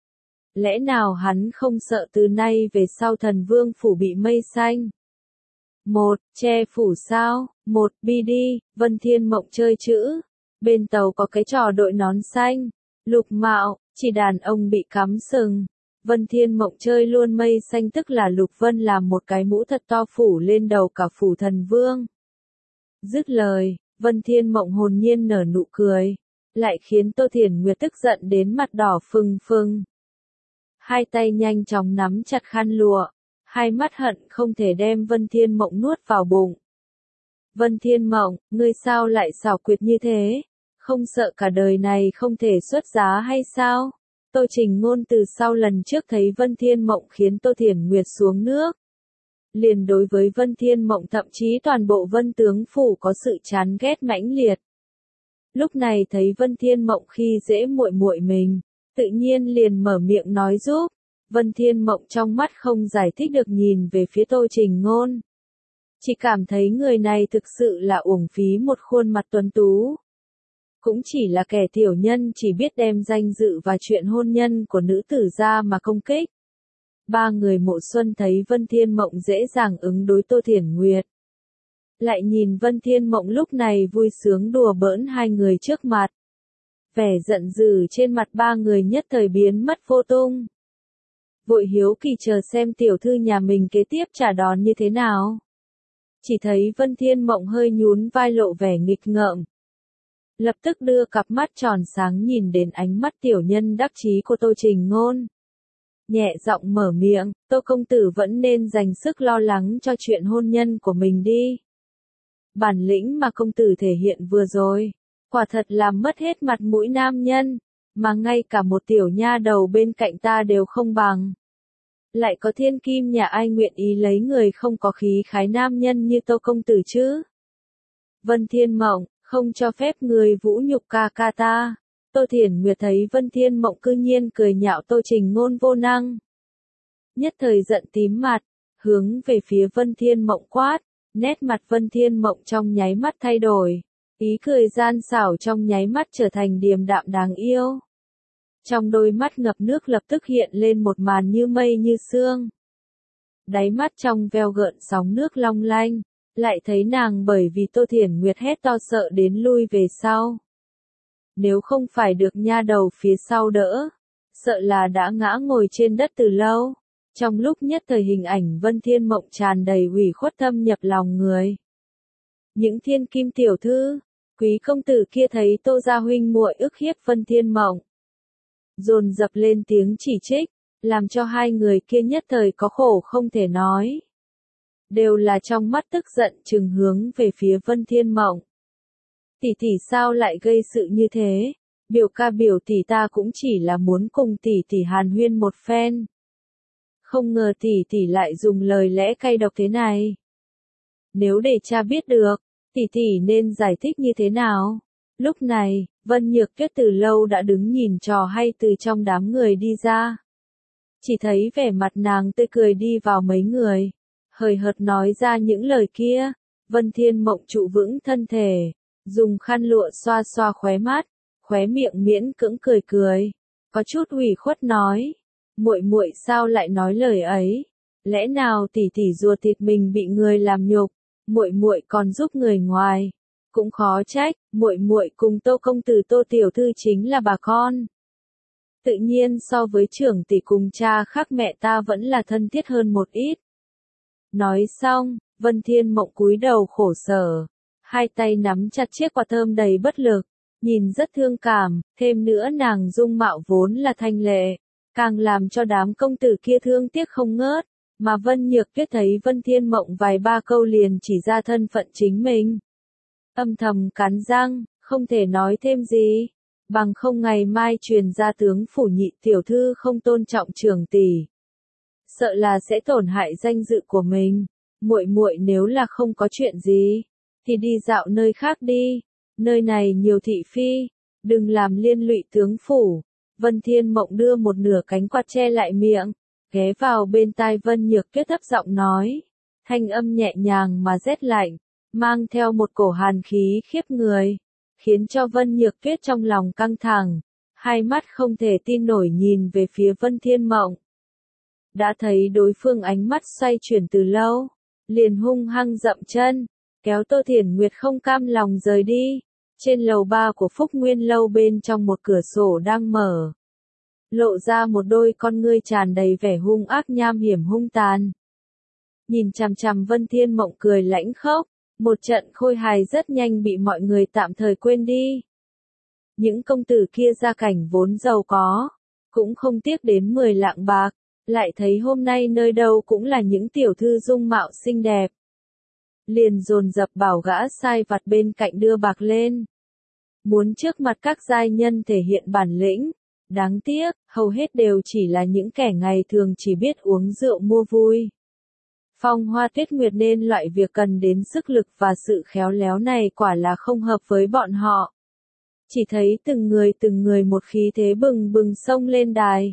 Lẽ nào hắn không sợ từ nay về sau thần vương phủ bị mây xanh? Một, che phủ sao? Một, bi đi, Vân Thiên Mộng chơi chữ. Bên tàu có cái trò đội nón xanh. Lục mạo, chỉ đàn ông bị cắm sừng. Vân Thiên Mộng chơi luôn mây xanh tức là Lục Vân làm một cái mũ thật to phủ lên đầu cả phủ thần vương. Dứt lời, Vân Thiên Mộng hồn nhiên nở nụ cười, lại khiến Tô Thiển Nguyệt tức giận đến mặt đỏ phừng phừng. Hai tay nhanh chóng nắm chặt khăn lụa, hai mắt hận không thể đem Vân Thiên Mộng nuốt vào bụng. Vân Thiên Mộng, ngươi sao lại xảo quyệt như thế? Không sợ cả đời này không thể xuất giá hay sao? Tô Trình Ngôn từ sau lần trước thấy Vân Thiên Mộng khiến Tô Thiển Nguyệt xuống nước. Liền đối với Vân Thiên Mộng thậm chí toàn bộ Vân Tướng Phủ có sự chán ghét mãnh liệt. Lúc này thấy Vân Thiên Mộng khi dễ muội muội mình, tự nhiên liền mở miệng nói giúp. Vân Thiên Mộng trong mắt không giải thích được nhìn về phía Tô Trình Ngôn. Chỉ cảm thấy người này thực sự là uổng phí một khuôn mặt tuấn tú. Cũng chỉ là kẻ tiểu nhân chỉ biết đem danh dự và chuyện hôn nhân của nữ tử ra mà công kích. Ba người Mộ Xuân thấy Vân Thiên Mộng dễ dàng ứng đối Tô Thiển Nguyệt. Lại nhìn Vân Thiên Mộng lúc này vui sướng đùa bỡn hai người trước mặt. Vẻ giận dữ trên mặt ba người nhất thời biến mất vô tung. Vội hiếu kỳ chờ xem tiểu thư nhà mình kế tiếp trả đòn như thế nào. Chỉ thấy Vân Thiên Mộng hơi nhún vai lộ vẻ nghịch ngợm. Lập tức đưa cặp mắt tròn sáng nhìn đến ánh mắt tiểu nhân đắc chí của Tô Trình Ngôn. Nhẹ giọng mở miệng, Tô công tử vẫn nên dành sức lo lắng cho chuyện hôn nhân của mình đi. Bản lĩnh mà công tử thể hiện vừa rồi, quả thật làm mất hết mặt mũi nam nhân. mà ngay cả một tiểu nha đầu bên cạnh ta đều không bằng. Lại có thiên kim nhà ai nguyện ý lấy người không có khí khái nam nhân như Tô công tử chứ? Vân Thiên Mộng, không cho phép người vũ nhục ca ca ta. Tô Thiển Nguyệt thấy Vân Thiên Mộng cư nhiên cười nhạo Tô Trình Ngôn vô năng. Nhất thời giận tím mặt, hướng về phía Vân Thiên Mộng quát, nét mặt Vân Thiên Mộng trong nháy mắt thay đổi, ý cười gian xảo trong nháy mắt trở thành điềm đạm đáng yêu. Trong đôi mắt ngập nước lập tức hiện lên một màn như mây như sương. Đáy mắt trong veo gợn sóng nước long lanh, lại thấy nàng bởi vì Tô Thiển Nguyệt hét to sợ đến lui về sau. Nếu không phải được nha đầu phía sau đỡ, sợ là đã ngã ngồi trên đất từ lâu. Trong lúc nhất thời hình ảnh Vân Thiên Mộng tràn đầy ủy khuất thâm nhập lòng người. Những thiên kim tiểu thư, quý công tử kia thấy Tô gia huynh muội ức hiếp Vân Thiên Mộng, dồn dập lên tiếng chỉ trích, làm cho hai người kia nhất thời có khổ không thể nói. Đều là trong mắt tức giận trừng hướng về phía Vân Thiên Mộng. Tỷ tỷ sao lại gây sự như thế? Biểu ca biểu tỷ ta cũng chỉ là muốn cùng tỷ tỷ hàn huyên một phen. Không ngờ tỷ tỷ lại dùng lời lẽ cay độc thế này. Nếu để cha biết được, tỷ tỷ nên giải thích như thế nào? Lúc này, Vân Nhược Tuyết từ lâu đã đứng nhìn trò hay từ trong đám người đi ra. Chỉ thấy vẻ mặt nàng tươi cười đi vào mấy người, hời hợt nói ra những lời kia. Vân Thiên Mộng trụ vững thân thể, dùng khăn lụa xoa xoa khóe mắt, khóe miệng miễn cưỡng cười cười, có chút ủy khuất nói, muội muội sao lại nói lời ấy? Lẽ nào tỷ tỷ ruột thịt mình bị người làm nhục, muội muội còn giúp người ngoài? Cũng khó trách, muội muội cùng Tô công tử Tô tiểu thư chính là bà con. Tự nhiên so với trưởng tỷ cùng cha khác mẹ ta vẫn là thân thiết hơn một ít. Nói xong, Vân Thiên Mộng cúi đầu khổ sở, hai tay nắm chặt chiếc quạt thơm đầy bất lực, nhìn rất thương cảm, thêm nữa nàng dung mạo vốn là thanh lệ, càng làm cho đám công tử kia thương tiếc không ngớt, mà Vân Nhược Tuyết thấy Vân Thiên Mộng vài ba câu liền chỉ ra thân phận chính mình. Âm thầm cắn răng, không thể nói thêm gì, bằng không ngày mai truyền ra tướng phủ nhị tiểu thư không tôn trọng trưởng tỷ. Sợ là sẽ tổn hại danh dự của mình, muội muội nếu là không có chuyện gì, thì đi dạo nơi khác đi, nơi này nhiều thị phi, đừng làm liên lụy tướng phủ. Vân Thiên Mộng đưa một nửa cánh quạt che lại miệng, ghé vào bên tai Vân Nhược Tuyết thấp giọng nói, thanh âm nhẹ nhàng mà rét lạnh, mang theo một cổ hàn khí khiếp người, khiến cho Vân Nhược Tuyết trong lòng căng thẳng, hai mắt không thể tin nổi nhìn về phía Vân Thiên Mộng. Đã thấy đối phương ánh mắt xoay chuyển từ lâu, liền hung hăng dậm chân, kéo Tô Thiển Nguyệt không cam lòng rời đi. Trên lầu 3 của Phúc Nguyên lâu bên trong một cửa sổ đang mở, lộ ra một đôi con ngươi tràn đầy vẻ hung ác nham hiểm hung tàn. Nhìn chằm chằm Vân Thiên Mộng cười lãnh khốc, một trận khôi hài rất nhanh bị mọi người tạm thời quên đi. Những công tử kia gia cảnh vốn giàu có, cũng không tiếc đến 10 lạng bạc, lại thấy hôm nay nơi đâu cũng là những tiểu thư dung mạo xinh đẹp. Liền dồn dập bảo gã sai vặt bên cạnh đưa bạc lên. Muốn trước mặt các giai nhân thể hiện bản lĩnh, đáng tiếc, hầu hết đều chỉ là những kẻ ngày thường chỉ biết uống rượu mua vui. Phong Hoa Tuyết Nguyệt nên loại việc cần đến sức lực và sự khéo léo này quả là không hợp với bọn họ. Chỉ thấy từng người một khí thế bừng bừng xông lên đài.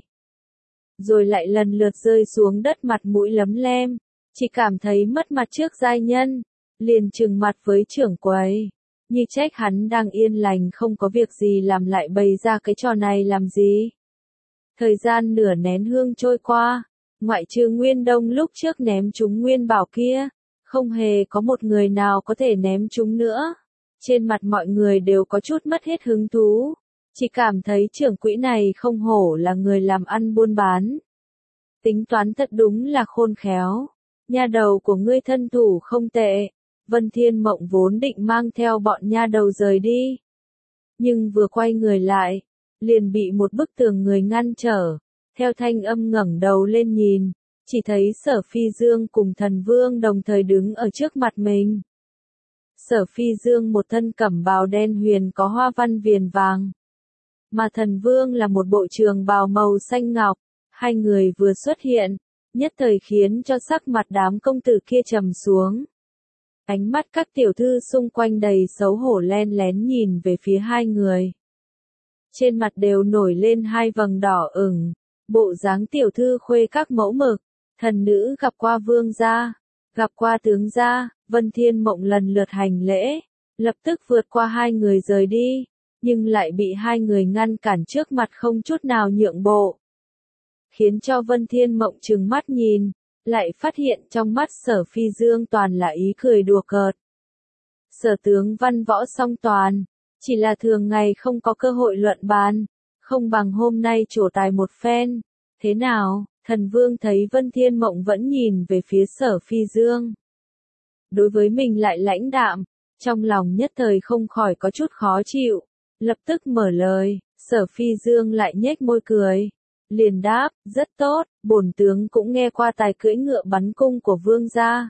Rồi lại lần lượt rơi xuống đất mặt mũi lấm lem, chỉ cảm thấy mất mặt trước giai nhân, liền trừng mặt với trưởng quầy. Như trách hắn đang yên lành không có việc gì làm lại bày ra cái trò này làm gì. Thời gian nửa nén hương trôi qua, ngoại trừ Nguyên Đông lúc trước ném trúng Nguyên Bảo kia, không hề có một người nào có thể ném trúng nữa. Trên mặt mọi người đều có chút mất hết hứng thú, chỉ cảm thấy trưởng quỹ này không hổ là người làm ăn buôn bán. Tính toán thật đúng là khôn khéo, nha đầu của ngươi thân thủ không tệ. Vân Thiên Mộng vốn định mang theo bọn nha đầu rời đi, nhưng vừa quay người lại, liền bị một bức tường người ngăn trở. Theo thanh âm ngẩng đầu lên nhìn, chỉ thấy Sở Phi Dương cùng Thần Vương đồng thời đứng ở trước mặt mình. Sở Phi Dương một thân cẩm bào đen huyền có hoa văn viền vàng, mà thần vương là một bộ trường bào màu xanh ngọc. Hai người vừa xuất hiện, nhất thời khiến cho sắc mặt đám công tử kia trầm xuống. Ánh mắt các tiểu thư xung quanh đầy xấu hổ len lén nhìn về phía hai người. Trên mặt đều nổi lên hai vầng đỏ ửng, bộ dáng tiểu thư khuê các mẫu mực. Thần nữ gặp qua vương gia, gặp qua tướng gia. Vân Thiên Mộng lần lượt hành lễ, lập tức vượt qua hai người rời đi, nhưng lại bị hai người ngăn cản trước mặt không chút nào nhượng bộ. Khiến cho Vân Thiên Mộng trừng mắt nhìn, lại phát hiện trong mắt Sở Phi Dương toàn là ý cười đùa cợt. Sở tướng văn võ song toàn, chỉ là thường ngày không có cơ hội luận bàn, không bằng hôm nay trổ tài một phen. Thế nào? Thần vương thấy Vân Thiên Mộng vẫn nhìn về phía Sở Phi Dương. Đối với mình lại lãnh đạm, trong lòng nhất thời không khỏi có chút khó chịu, lập tức mở lời. Sở Phi Dương lại nhếch môi cười, liền đáp, rất tốt, bổn tướng cũng nghe qua tài cưỡi ngựa bắn cung của vương gia.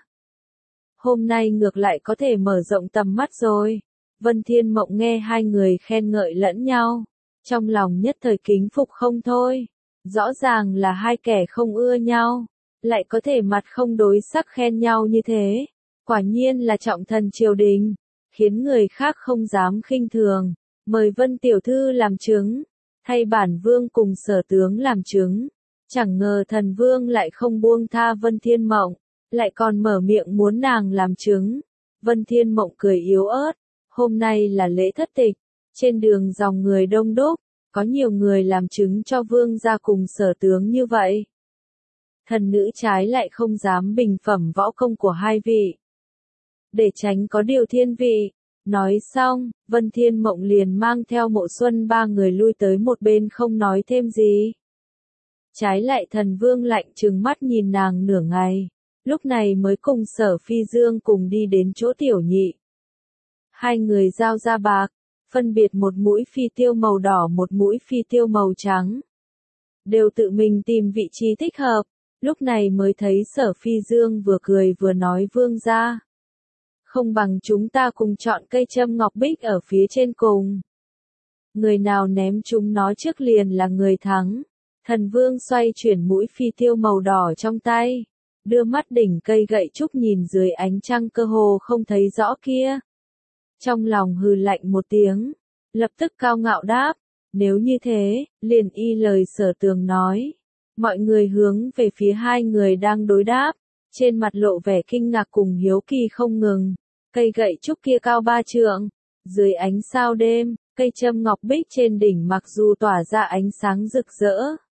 Hôm nay ngược lại có thể mở rộng tầm mắt rồi. Vân Thiên Mộng nghe hai người khen ngợi lẫn nhau, trong lòng nhất thời kính phục không thôi. Rõ ràng là hai kẻ không ưa nhau, lại có thể mặt không đối sắc khen nhau như thế. Quả nhiên là trọng thần triều đình, khiến người khác không dám khinh thường. Mời Vân tiểu thư làm chứng, thay bản vương cùng sở tướng làm chứng. Chẳng ngờ thần vương lại không buông tha Vân Thiên Mộng, lại còn mở miệng muốn nàng làm chứng. Vân Thiên Mộng cười yếu ớt, hôm nay là lễ thất tịch, trên đường dòng người đông đúc, có nhiều người làm chứng cho vương gia cùng sở tướng như vậy. Thần nữ trái lại không dám bình phẩm võ công của hai vị, để tránh có điều thiên vị. Nói xong, Vân Thiên Mộng liền mang theo Mộ Xuân ba người lui tới một bên không nói thêm gì. Trái lại thần vương lạnh trừng mắt nhìn nàng nửa ngày, lúc này mới cùng Sở Phi Dương cùng đi đến chỗ tiểu nhị. Hai người giao ra bạc, phân biệt một mũi phi tiêu màu đỏ một mũi phi tiêu màu trắng. Đều tự mình tìm vị trí thích hợp, lúc này mới thấy Sở Phi Dương vừa cười vừa nói vương gia. Không bằng chúng ta cùng chọn cây châm ngọc bích ở phía trên cùng. Người nào ném chúng nó trước liền là người thắng. Thần vương xoay chuyển mũi phi tiêu màu đỏ trong tay, đưa mắt đỉnh cây gậy trúc nhìn dưới ánh trăng cơ hồ không thấy rõ kia. Trong lòng hừ lạnh một tiếng, lập tức cao ngạo đáp, nếu như thế, liền y lời sở tường nói. Mọi người hướng về phía hai người đang đối đáp, trên mặt lộ vẻ kinh ngạc cùng hiếu kỳ không ngừng. Cây gậy trúc kia cao 3 trượng, dưới ánh sao đêm, cây châm ngọc bích trên đỉnh mặc dù tỏa ra ánh sáng rực rỡ,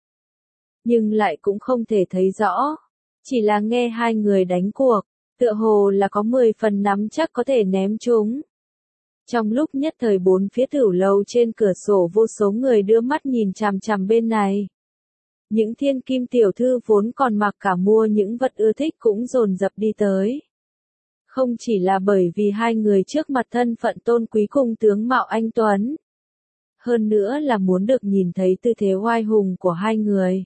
nhưng lại cũng không thể thấy rõ. Chỉ là nghe hai người đánh cuộc, tựa hồ là có 10 phần nắm chắc có thể ném chúng. Trong lúc nhất thời bốn phía tử lầu trên cửa sổ vô số người đưa mắt nhìn chằm chằm bên này. Những thiên kim tiểu thư vốn còn mặc cả mua những vật ưa thích cũng dồn dập đi tới. Không chỉ là bởi vì hai người trước mặt thân phận tôn quý cùng tướng mạo anh tuấn, hơn nữa là muốn được nhìn thấy tư thế oai hùng của hai người.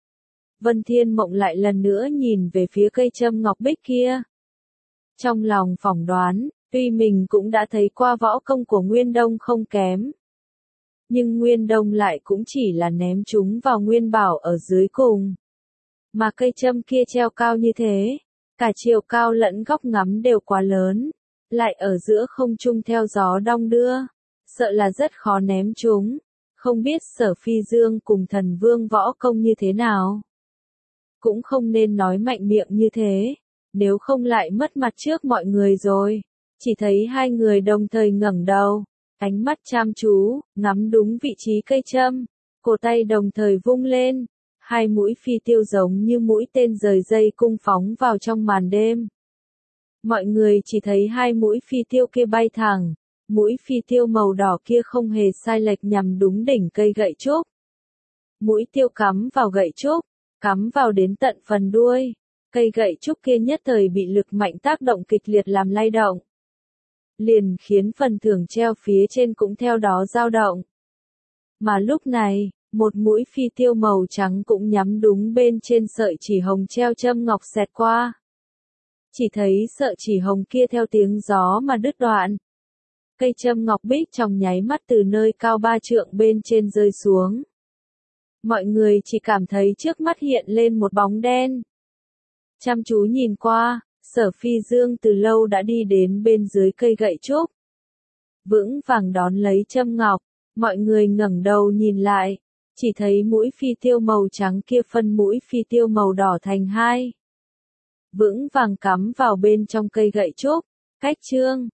Vân Thiên Mộng lại lần nữa nhìn về phía cây châm ngọc bích kia. Trong lòng phỏng đoán, tuy mình cũng đã thấy qua võ công của Nguyên Đông không kém, nhưng Nguyên Đông lại cũng chỉ là ném chúng vào Nguyên Bảo ở dưới cùng. Mà cây châm kia treo cao như thế, cả chiều cao lẫn góc ngắm đều quá lớn, lại ở giữa không trung theo gió đong đưa, sợ là rất khó ném chúng. Không biết Sở Phi Dương cùng thần vương võ công như thế nào. Cũng không nên nói mạnh miệng như thế, nếu không lại mất mặt trước mọi người rồi. Chỉ thấy hai người đồng thời ngẩng đầu, ánh mắt chăm chú, ngắm đúng vị trí cây châm, cổ tay đồng thời vung lên, hai mũi phi tiêu giống như mũi tên rời dây cung phóng vào trong màn đêm. Mọi người chỉ thấy hai mũi phi tiêu kia bay thẳng, mũi phi tiêu màu đỏ kia không hề sai lệch nhằm đúng đỉnh cây gậy trúc. Mũi tiêu cắm vào gậy trúc, cắm vào đến tận phần đuôi, cây gậy trúc kia nhất thời bị lực mạnh tác động kịch liệt làm lay động. Liền khiến phần thưởng treo phía trên cũng theo đó dao động. Mà lúc này, một mũi phi tiêu màu trắng cũng nhắm đúng bên trên sợi chỉ hồng treo châm ngọc xẹt qua. Chỉ thấy sợi chỉ hồng kia theo tiếng gió mà đứt đoạn. Cây châm ngọc bích trong nháy mắt từ nơi cao 3 trượng bên trên rơi xuống. Mọi người chỉ cảm thấy trước mắt hiện lên một bóng đen. Chăm chú nhìn qua, Sở Phi Dương từ lâu đã đi đến bên dưới cây gậy trúc. Vững vàng đón lấy châm ngọc, mọi người ngẩng đầu nhìn lại, chỉ thấy mũi phi tiêu màu trắng kia phân mũi phi tiêu màu đỏ thành hai. Vững vàng cắm vào bên trong cây gậy trúc, cách chương.